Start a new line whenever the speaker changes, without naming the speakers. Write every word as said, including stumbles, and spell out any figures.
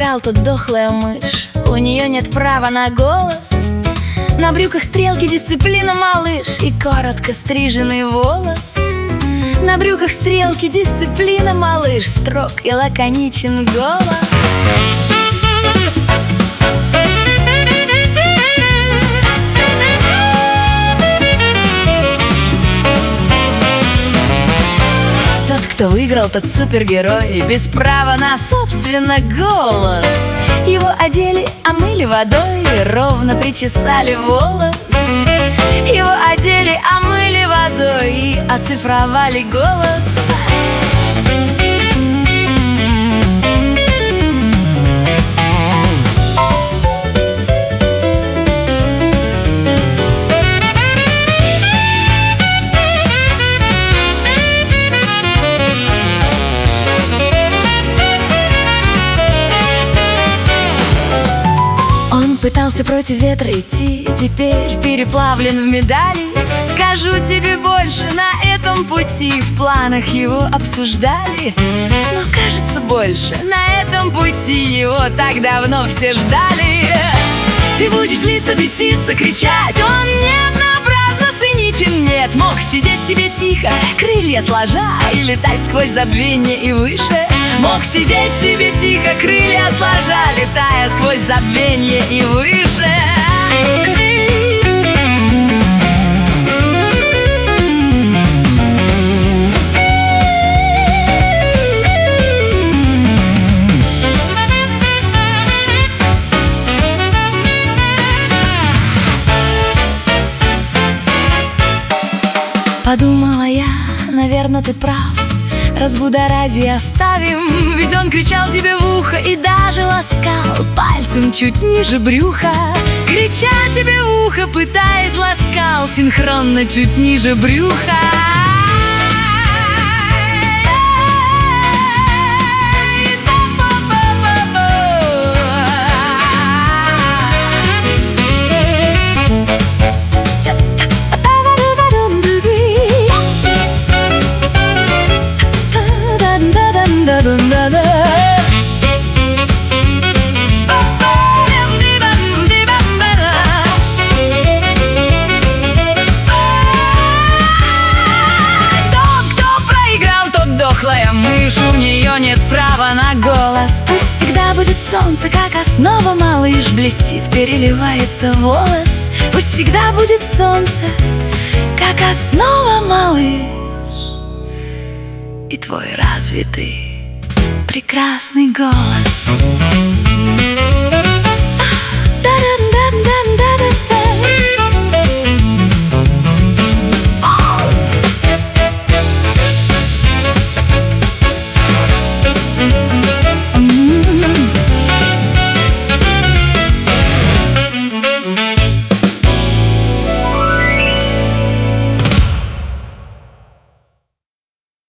проиграл, тот дохлая мышь. У нее нет права на голос. На брюках стрелки, дисциплина, малыш, и коротко стриженный волос. На брюках стрелки, дисциплина, малыш, строг и лаконичен голос. Кто выиграл, тот супергерой, без права на, собственно, голос. Его одели, омыли водой, ровно причесали волос. Его одели, омыли водой и оцифровали голос. Пытался против ветра идти, теперь переплавлен в медали. Скажу тебе больше, на этом пути в планах его обсуждали. Но кажется больше, на этом пути его так давно все ждали. Ты будешь злиться, беситься, кричать, он нет, напрасно циничен, нет. Мог сидеть себе тихо, крылья сложа, и летать сквозь забвение и выше. Мог сидеть себе тихо, крылья сложа, летая сквозь забвение и выше. Подумала я, наверное, ты прав. Разбудорази оставим, ведь он кричал тебе в ухо и даже ласкал пальцем чуть ниже брюха. Крича тебе в ухо, пытаясь, ласкал синхронно чуть ниже брюха. У нее нет права на голос. Пусть всегда будет солнце, как основа, малыш, блестит, переливается волос. Пусть всегда будет солнце, как основа, малыш, и твой развитый прекрасный голос.